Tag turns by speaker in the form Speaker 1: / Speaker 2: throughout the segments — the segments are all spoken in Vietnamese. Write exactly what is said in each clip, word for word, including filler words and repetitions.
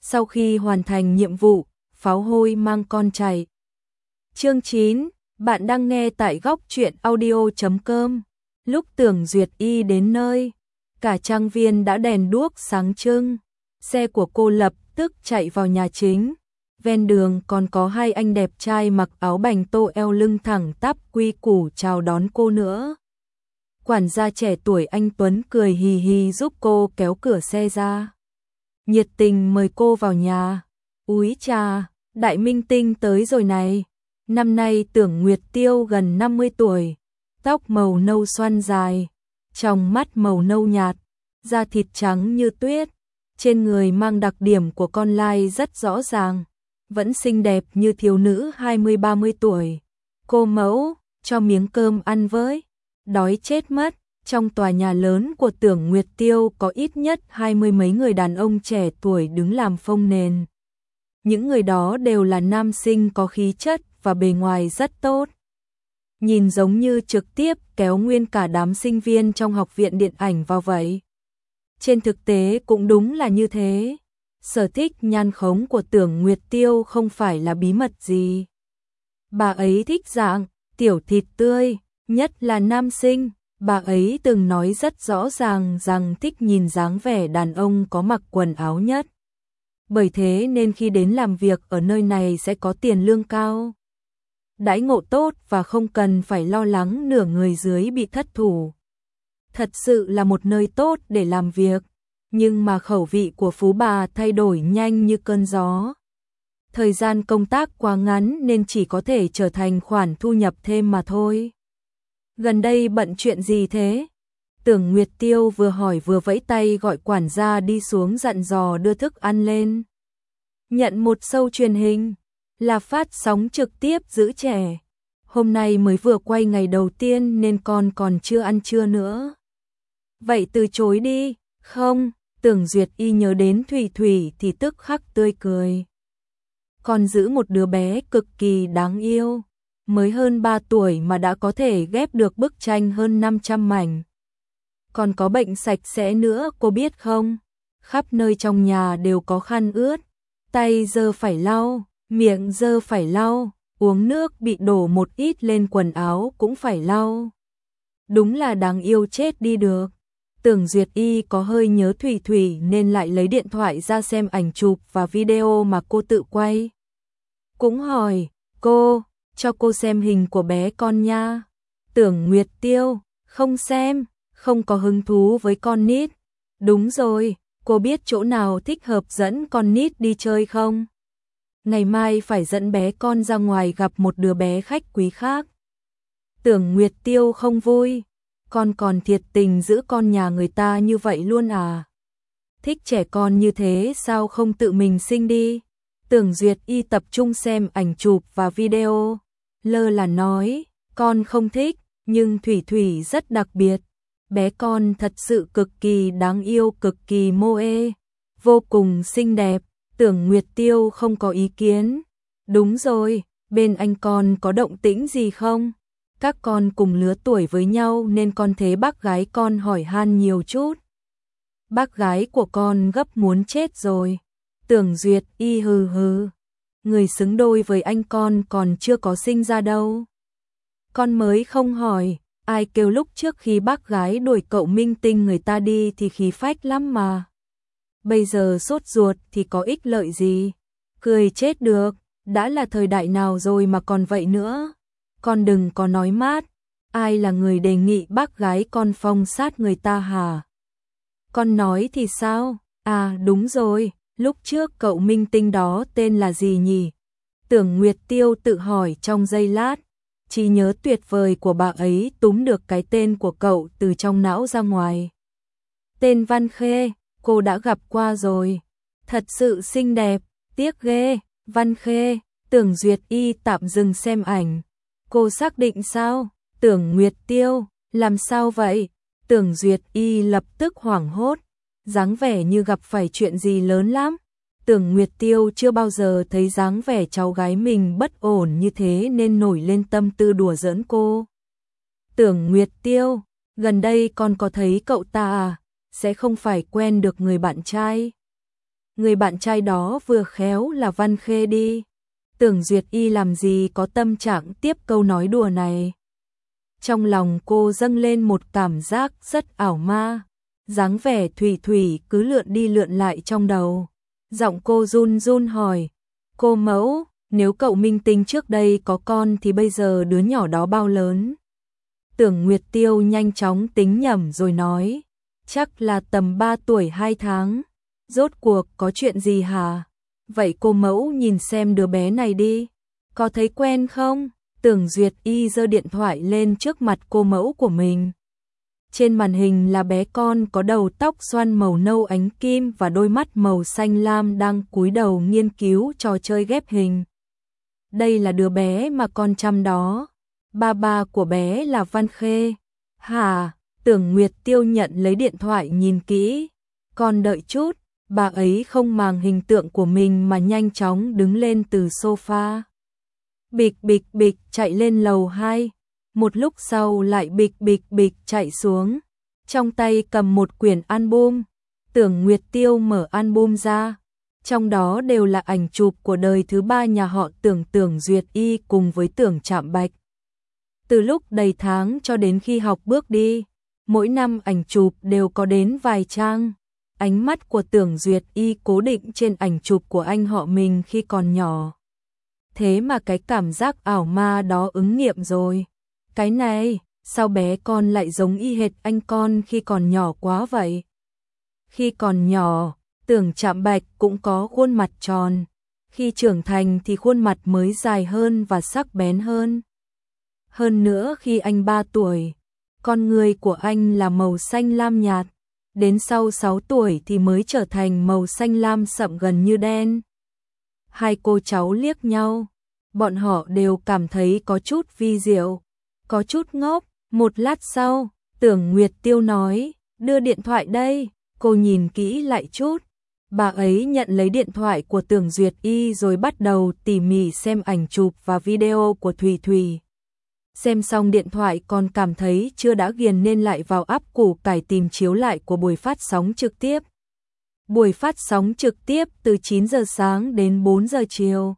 Speaker 1: Sau khi hoàn thành nhiệm vụ, pháo hôi mang con chạy. Chương chín, bạn đang nghe tại góc truyện audio chấm com. Lúc Tưởng Duyệt Y đến nơi, cả trang viên đã đèn đuốc sáng trưng. Xe của cô lập tức chạy vào nhà chính. Ven đường còn có hai anh đẹp trai mặc áo bành tô eo lưng thẳng tắp quy củ chào đón cô nữa. Quản gia trẻ tuổi anh Tuấn cười hì hì giúp cô kéo cửa xe ra. Nhiệt tình mời cô vào nhà. Úi chà, đại minh tinh tới rồi này. Năm nay Tưởng Nguyệt Tiêu gần năm mươi tuổi, tóc màu nâu xoăn dài, trong mắt màu nâu nhạt, da thịt trắng như tuyết, trên người mang đặc điểm của con lai rất rõ ràng, vẫn xinh đẹp như thiếu nữ hai mươi ba mươi tuổi. Cô mẫu, cho miếng cơm ăn với. Đói chết mất. Trong tòa nhà lớn của Tưởng Nguyệt Tiêu có ít nhất hai mươi mấy người đàn ông trẻ tuổi đứng làm phông nền. Những người đó đều là nam sinh có khí chất và bề ngoài rất tốt. Nhìn giống như trực tiếp kéo nguyên cả đám sinh viên trong học viện điện ảnh vào vậy. Trên thực tế cũng đúng là như thế. Sở thích nhan khống của Tưởng Nguyệt Tiêu không phải là bí mật gì. Bà ấy thích dạng tiểu thịt tươi, nhất là nam sinh. Bà ấy từng nói rất rõ ràng rằng thích nhìn dáng vẻ đàn ông có mặc quần áo nhất. Bởi thế nên khi đến làm việc ở nơi này sẽ có tiền lương cao, đãi ngộ tốt và không cần phải lo lắng nửa người dưới bị thất thủ. Thật sự là một nơi tốt để làm việc, nhưng mà khẩu vị của phú bà thay đổi nhanh như cơn gió. Thời gian công tác quá ngắn nên chỉ có thể trở thành khoản thu nhập thêm mà thôi. Gần đây bận chuyện gì thế? Tưởng Nguyệt Tiêu vừa hỏi vừa vẫy tay gọi quản gia đi xuống dặn dò đưa thức ăn lên. Nhận một show truyền hình, là phát sóng trực tiếp giữ trẻ. Hôm nay mới vừa quay ngày đầu tiên nên con còn chưa ăn trưa nữa. Vậy từ chối đi. Không, Tưởng Duyệt Y nhớ đến Thủy Thủy thì tức khắc tươi cười. Con giữ một đứa bé cực kỳ đáng yêu. Mới hơn ba tuổi mà đã có thể ghép được bức tranh hơn năm trăm mảnh. Còn có bệnh sạch sẽ nữa cô biết không? Khắp nơi trong nhà đều có khăn ướt. Tay dơ phải lau, miệng dơ phải lau, uống nước bị đổ một ít lên quần áo cũng phải lau. Đúng là đáng yêu chết đi được. Tưởng Duyệt Y có hơi nhớ Thủy Thủy nên lại lấy điện thoại ra xem ảnh chụp và video mà cô tự quay. Cũng hỏi, cô, cho cô xem hình của bé con nha. Tưởng Nguyệt Tiêu, không xem, không có hứng thú với con nít. Đúng rồi, cô biết chỗ nào thích hợp dẫn con nít đi chơi không? Ngày mai phải dẫn bé con ra ngoài gặp một đứa bé khách quý khác. Tưởng Nguyệt Tiêu không vui, con còn thiệt tình giữ con nhà người ta như vậy luôn à? Thích trẻ con như thế sao không tự mình sinh đi? Tưởng Duyệt Y tập trung xem ảnh chụp và video. Lơ là nói, con không thích, nhưng Thủy Thủy rất đặc biệt. Bé con thật sự cực kỳ đáng yêu, cực kỳ mô ê, vô cùng xinh đẹp. Tưởng Nguyệt Tiêu không có ý kiến. Đúng rồi, bên anh con có động tĩnh gì không? Các con cùng lứa tuổi với nhau nên con thế bác gái con hỏi han nhiều chút. Bác gái của con gấp muốn chết rồi. Tưởng Duyệt Y hừ hừ. Người xứng đôi với anh con còn chưa có sinh ra đâu. Con mới không hỏi, ai kêu lúc trước khi bác gái đuổi cậu minh tinh người ta đi thì khí phách lắm mà. Bây giờ sốt ruột thì có ích lợi gì? Cười chết được, đã là thời đại nào rồi mà còn vậy nữa. Con đừng có nói mát, ai là người đề nghị bác gái con phong sát người ta hả? Con nói thì sao? À đúng rồi. Lúc trước cậu minh tinh đó tên là gì nhỉ? Tưởng Nguyệt Tiêu tự hỏi trong giây lát. Trí nhớ tuyệt vời của bà ấy túm được cái tên của cậu từ trong não ra ngoài. Tên Văn Khê, cô đã gặp qua rồi. Thật sự xinh đẹp, tiếc ghê. Văn Khê, Tưởng Duyệt Y tạm dừng xem ảnh. Cô xác định sao? Tưởng Nguyệt Tiêu, làm sao vậy? Tưởng Duyệt Y lập tức hoảng hốt. Dáng vẻ như gặp phải chuyện gì lớn lắm. Tưởng Nguyệt Tiêu chưa bao giờ thấy dáng vẻ cháu gái mình bất ổn như thế nên nổi lên tâm tư đùa giỡn cô. Tưởng Nguyệt Tiêu, gần đây con có thấy cậu ta à? Sẽ không phải quen được người bạn trai. người bạn trai đó vừa khéo là Văn Khê đi. Tưởng Duyệt Y làm gì có tâm trạng tiếp câu nói đùa này. Trong lòng cô dâng lên một cảm giác rất ảo ma, dáng vẻ thủy thủy cứ lượn đi lượn lại trong đầu. Giọng cô run run hỏi, cô mẫu, nếu cậu minh tinh trước đây có con thì bây giờ đứa nhỏ đó bao lớn? Tưởng Nguyệt Tiêu nhanh chóng tính nhẩm rồi nói, chắc là tầm ba tuổi hai tháng. Rốt cuộc có chuyện gì hả? Vậy cô mẫu nhìn xem đứa bé này đi, có thấy quen không? Tưởng Duyệt Y giơ điện thoại lên trước mặt cô mẫu của mình. Trên màn hình là bé con có đầu tóc xoăn màu nâu ánh kim và đôi mắt màu xanh lam đang cúi đầu nghiên cứu trò chơi ghép hình. Đây là đứa bé mà con chăm đó. Ba ba của bé là Văn Khê. Hả? Tưởng Nguyệt Tiêu nhận lấy điện thoại nhìn kỹ. Con đợi chút, bà ấy không màng hình tượng của mình mà nhanh chóng đứng lên từ sofa. Bịch bịch bịch chạy lên lầu hai. Một lúc sau lại bịch bịch bịch chạy xuống. Trong tay cầm một quyển album. Tưởng Nguyệt Tiêu mở album ra. Trong đó đều là ảnh chụp của đời thứ ba nhà họ Tưởng, Tưởng Duyệt Y cùng với Tưởng Trạm Bạch. Từ lúc đầy tháng cho đến khi học bước đi, mỗi năm ảnh chụp đều có đến vài trang. Ánh mắt của Tưởng Duyệt Y cố định trên ảnh chụp của anh họ mình khi còn nhỏ. Thế mà cái cảm giác ảo ma đó ứng nghiệm rồi. Cái này, sao bé con lại giống y hệt anh con khi còn nhỏ quá vậy? Khi còn nhỏ, Tưởng Trạm Bạch cũng có khuôn mặt tròn. Khi trưởng thành thì khuôn mặt mới dài hơn và sắc bén hơn. Hơn nữa khi anh ba tuổi, con người của anh là màu xanh lam nhạt. Đến sau sáu tuổi thì mới trở thành màu xanh lam sậm gần như đen. Hai cô cháu liếc nhau. Bọn họ đều cảm thấy có chút vi diệu, có chút ngốc. Một lát sau, Tưởng Nguyệt Tiêu nói, đưa điện thoại đây. Cô nhìn kỹ lại chút. Bà ấy nhận lấy điện thoại của Tưởng Duyệt Y rồi bắt đầu tỉ mỉ xem ảnh chụp và video của Thùy Thùy. Xem xong điện thoại còn cảm thấy chưa đã ghiền nên lại vào app củ cải tìm chiếu lại của buổi phát sóng trực tiếp. Buổi phát sóng trực tiếp từ chín giờ sáng đến bốn giờ chiều.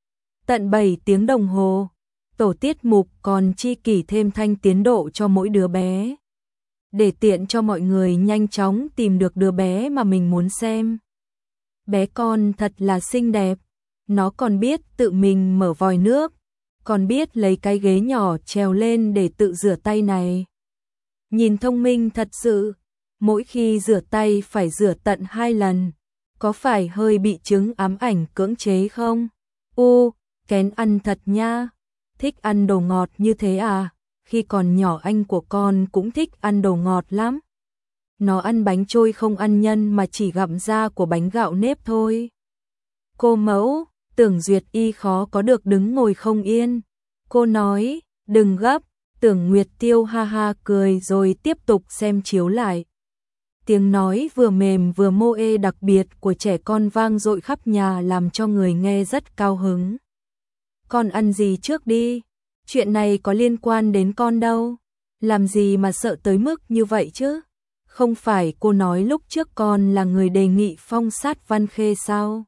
Speaker 1: Tận bảy tiếng đồng hồ. Tổ tiết mục còn chi kỷ thêm thanh tiến độ cho mỗi đứa bé. Để tiện cho mọi người nhanh chóng tìm được đứa bé mà mình muốn xem. Bé con thật là xinh đẹp. Nó còn biết tự mình mở vòi nước. Còn biết lấy cái ghế nhỏ trèo lên để tự rửa tay này. Nhìn thông minh thật sự. Mỗi khi rửa tay phải rửa tận hai lần. Có phải hơi bị chứng ám ảnh cưỡng chế không? U, kén ăn thật nha. Thích ăn đồ ngọt như thế à? Khi còn nhỏ anh của con cũng thích ăn đồ ngọt lắm. Nó ăn bánh trôi không ăn nhân mà chỉ gặm da của bánh gạo nếp thôi. Cô mẫu, Tưởng Duyệt Y khó có được đứng ngồi không yên. Cô nói, đừng gấp. Tưởng Nguyệt Tiêu ha ha cười rồi tiếp tục xem chiếu lại. Tiếng nói vừa mềm vừa mô ê đặc biệt của trẻ con vang dội khắp nhà làm cho người nghe rất cao hứng. Con ăn gì trước đi? Chuyện này có liên quan đến con đâu. Làm gì mà sợ tới mức như vậy chứ? Không phải cô nói lúc trước con là người đề nghị phong sát Văn Khê sao?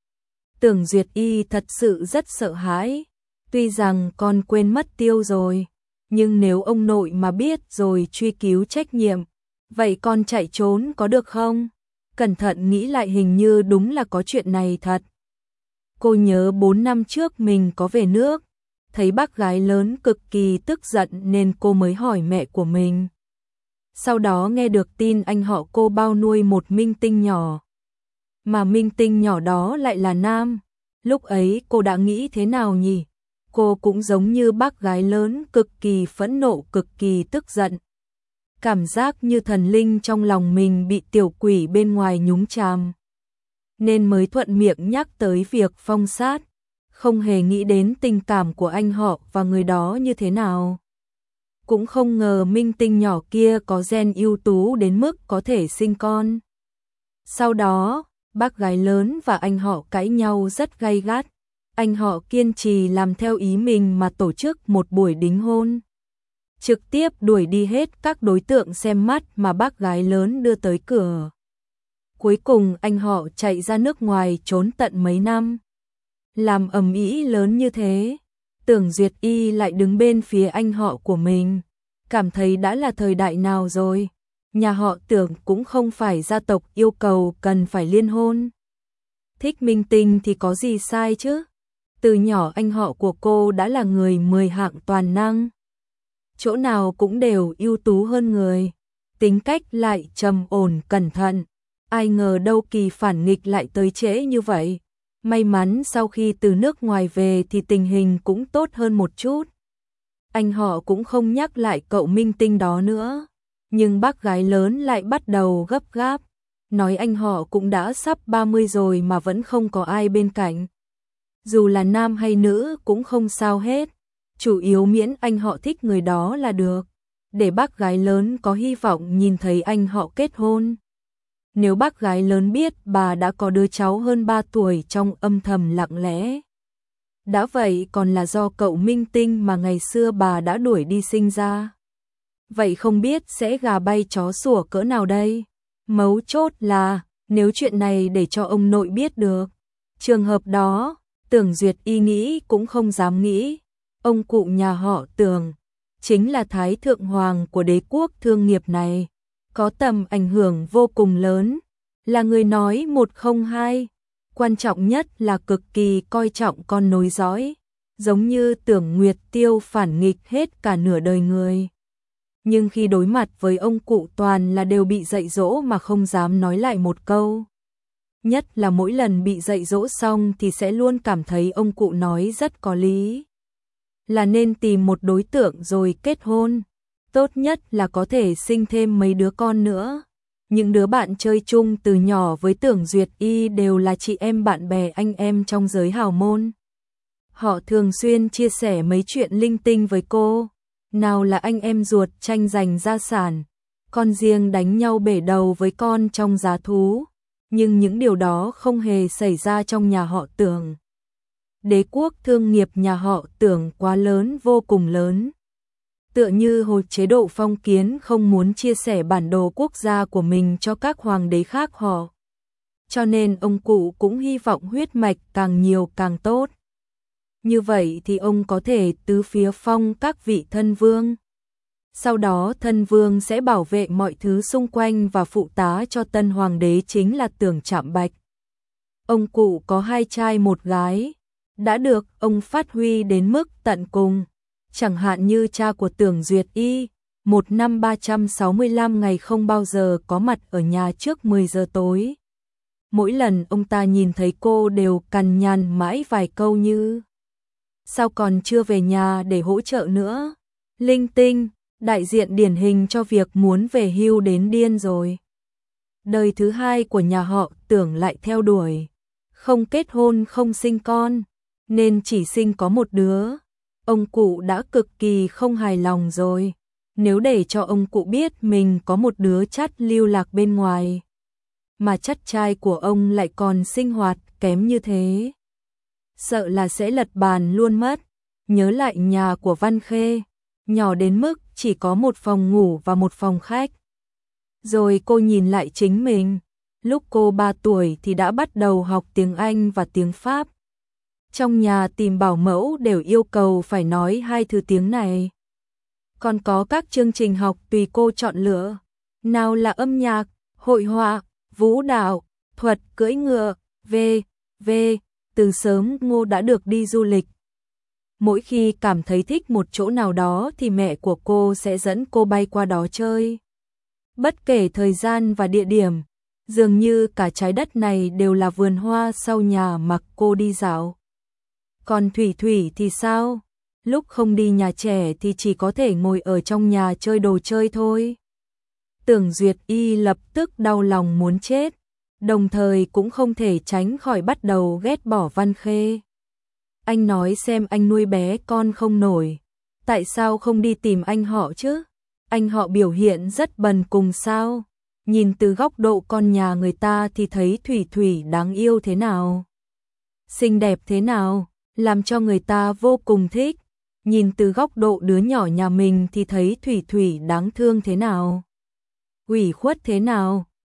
Speaker 1: Tưởng Duyệt Y thật sự rất sợ hãi. Tuy rằng con quên mất tiêu rồi, nhưng nếu ông nội mà biết rồi truy cứu trách nhiệm, vậy con chạy trốn có được không? Cẩn thận nghĩ lại hình như đúng là có chuyện này thật. Cô nhớ bốn năm trước mình có về nước, thấy bác gái lớn cực kỳ tức giận nên cô mới hỏi mẹ của mình. Sau đó nghe được tin anh họ cô bao nuôi một minh tinh nhỏ. Mà minh tinh nhỏ đó lại là nam. Lúc ấy cô đã nghĩ thế nào nhỉ? Cô cũng giống như bác gái lớn cực kỳ phẫn nộ, cực kỳ tức giận. Cảm giác như thần linh trong lòng mình bị tiểu quỷ bên ngoài nhúng chàm. Nên mới thuận miệng nhắc tới việc phong sát. Không hề nghĩ đến tình cảm của anh họ và người đó như thế nào. Cũng không ngờ minh tinh nhỏ kia có gen ưu tú đến mức có thể sinh con. Sau đó, bác gái lớn và anh họ cãi nhau rất gay gắt. Anh họ kiên trì làm theo ý mình mà tổ chức một buổi đính hôn. Trực tiếp đuổi đi hết các đối tượng xem mắt mà bác gái lớn đưa tới cửa. Cuối cùng anh họ chạy ra nước ngoài trốn tận mấy năm. Làm ầm ĩ lớn như thế, Tưởng Duyệt Y lại đứng bên phía anh họ của mình, cảm thấy đã là thời đại nào rồi. Nhà họ Tưởng cũng không phải gia tộc yêu cầu cần phải liên hôn. Thích minh tinh thì có gì sai chứ? Từ nhỏ anh họ của cô đã là người mười hạng toàn năng. Chỗ nào cũng đều ưu tú hơn người. Tính cách lại trầm ổn cẩn thận. Ai ngờ đâu kỳ phản nghịch lại tới trễ như vậy. May mắn sau khi từ nước ngoài về thì tình hình cũng tốt hơn một chút. Anh họ cũng không nhắc lại cậu minh tinh đó nữa. Nhưng bác gái lớn lại bắt đầu gấp gáp. Nói anh họ cũng đã sắp ba mươi rồi mà vẫn không có ai bên cạnh. Dù là nam hay nữ cũng không sao hết. Chủ yếu miễn anh họ thích người đó là được. Để bác gái lớn có hy vọng nhìn thấy anh họ kết hôn. Nếu bác gái lớn biết bà đã có đứa cháu hơn ba tuổi trong âm thầm lặng lẽ. Đã vậy còn là do cậu minh tinh mà ngày xưa bà đã đuổi đi sinh ra. Vậy không biết sẽ gà bay chó sủa cỡ nào đây? Mấu chốt là, nếu chuyện này để cho ông nội biết được. Trường hợp đó, Tưởng Duyệt Y nghĩ cũng không dám nghĩ. Ông cụ nhà họ Tưởng, chính là Thái Thượng Hoàng của đế quốc thương nghiệp này. Có tầm ảnh hưởng vô cùng lớn, là người nói một không hai. Quan trọng nhất là cực kỳ coi trọng con nối dõi, giống như Tưởng Nguyệt Tiêu phản nghịch hết cả nửa đời người. Nhưng khi đối mặt với ông cụ toàn là đều bị dạy dỗ mà không dám nói lại một câu. Nhất là mỗi lần bị dạy dỗ xong thì sẽ luôn cảm thấy ông cụ nói rất có lý. Là nên tìm một đối tượng rồi kết hôn. Tốt nhất là có thể sinh thêm mấy đứa con nữa. Những đứa bạn chơi chung từ nhỏ với Tưởng Duyệt Y đều là chị em bạn bè anh em trong giới hào môn. Họ thường xuyên chia sẻ mấy chuyện linh tinh với cô. Nào là anh em ruột tranh giành gia sản, con riêng đánh nhau bể đầu với con trong giá thú. Nhưng những điều đó không hề xảy ra trong nhà họ Tưởng. Đế quốc thương nghiệp nhà họ Tưởng quá lớn, vô cùng lớn. Tựa như hồi chế độ phong kiến không muốn chia sẻ bản đồ quốc gia của mình cho các hoàng đế khác họ. Cho nên ông cụ cũng hy vọng huyết mạch càng nhiều càng tốt. Như vậy thì ông có thể tứ phía phong các vị thân vương. Sau đó thân vương sẽ bảo vệ mọi thứ xung quanh và phụ tá cho tân hoàng đế chính là Tưởng Trạm Bạch. Ông cụ có hai trai một gái, đã được ông phát huy đến mức tận cùng. Chẳng hạn như cha của Tưởng Duyệt Y, một năm ba trăm sáu mươi lăm ngày không bao giờ có mặt ở nhà trước mười giờ tối. Mỗi lần ông ta nhìn thấy cô đều cằn nhằn mãi vài câu như: sao còn chưa về nhà để hỗ trợ nữa? Linh tinh, đại diện điển hình cho việc muốn về hưu đến điên rồi. Đời thứ hai của nhà họ Tưởng lại theo đuổi, không kết hôn không sinh con, nên chỉ sinh có một đứa. Ông cụ đã cực kỳ không hài lòng rồi. Nếu để cho ông cụ biết mình có một đứa chắt lưu lạc bên ngoài, mà chắt trai của ông lại còn sinh hoạt kém như thế, sợ là sẽ lật bàn luôn mất. Nhớ lại nhà của Văn Khê, nhỏ đến mức chỉ có một phòng ngủ và một phòng khách. Rồi cô nhìn lại chính mình, lúc cô ba tuổi thì đã bắt đầu học tiếng Anh và tiếng Pháp. Trong nhà tìm bảo mẫu đều yêu cầu phải nói hai thứ tiếng này. Còn có các chương trình học tùy cô chọn lựa, nào là âm nhạc, hội họa, vũ đạo, thuật cưỡi ngựa, v, v. Từ sớm Ngô đã được đi du lịch. Mỗi khi cảm thấy thích một chỗ nào đó thì mẹ của cô sẽ dẫn cô bay qua đó chơi. Bất kể thời gian và địa điểm, dường như cả trái đất này đều là vườn hoa sau nhà mặc cô đi dạo. Còn Thủy Thủy thì sao? Lúc không đi nhà trẻ thì chỉ có thể ngồi ở trong nhà chơi đồ chơi thôi. Tưởng Duyệt Y lập tức đau lòng muốn chết, đồng thời cũng không thể tránh khỏi bắt đầu ghét bỏ Văn Khê. Anh nói xem anh nuôi bé con không nổi, tại sao không đi tìm anh họ chứ? Anh họ biểu hiện rất bần cùng sao? Nhìn từ góc độ con nhà người ta thì thấy Thủy Thủy đáng yêu thế nào? Xinh đẹp thế nào? Làm cho người ta vô cùng thích. Nhìn từ góc độ đứa nhỏ nhà mình thì thấy Thủy Thủy đáng thương thế nào? Ủy khuất thế nào?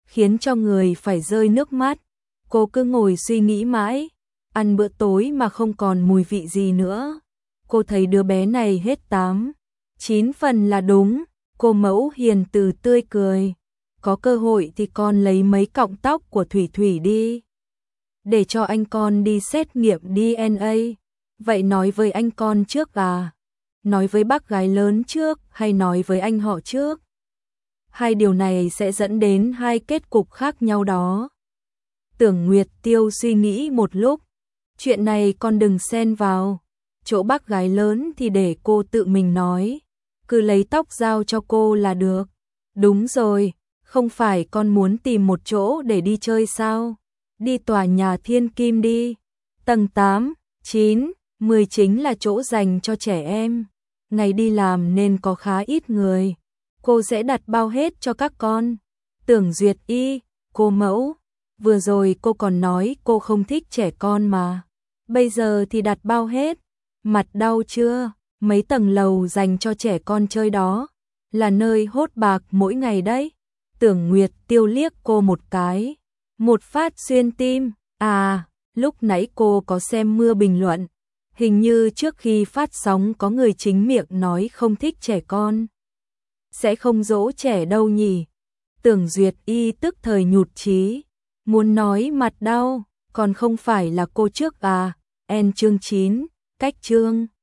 Speaker 1: khiến cho người phải rơi nước mắt. Cô cứ ngồi suy nghĩ mãi, ăn bữa tối mà không còn mùi vị gì nữa. Cô thấy đứa bé này hết tám, chín phần là đúng, cô mẫu hiền từ tươi cười. Có cơ hội thì con lấy mấy cọng tóc của Thủy Thủy đi, để cho anh con đi xét nghiệm đê en a. Vậy nói với anh con trước à? Nói với bác gái lớn trước hay nói với anh họ trước? Hai điều này sẽ dẫn đến hai kết cục khác nhau đó. Tưởng Nguyệt Tiêu suy nghĩ một lúc. Chuyện này con đừng xen vào. Chỗ bác gái lớn thì để cô tự mình nói. Cứ lấy tóc giao cho cô là được. Đúng rồi, không phải con muốn tìm một chỗ để đi chơi sao? Đi tòa nhà Thiên Kim đi. Tầng tám, chín, mười chính là chỗ dành cho trẻ em. Ngày đi làm nên có khá ít người. Cô sẽ đặt bao hết cho các con. Tưởng Duyệt Y, cô mẫu. Vừa rồi cô còn nói cô không thích trẻ con mà. Bây giờ thì đặt bao hết. Mặt đau chưa? Mấy tầng lầu dành cho trẻ con chơi đó là nơi hốt bạc mỗi ngày đấy. Tưởng Nguyệt Tiêu liếc cô một cái, một phát xuyên tim. À, lúc nãy cô có xem mưa bình luận. Hình như trước khi phát sóng có người chính miệng nói không thích trẻ con. Sẽ không dỗ trẻ đâu nhỉ? Tưởng Duyệt Y tức thời nhụt chí, muốn nói mặt đau, còn không phải là cô trước à? En chương chín, cách chương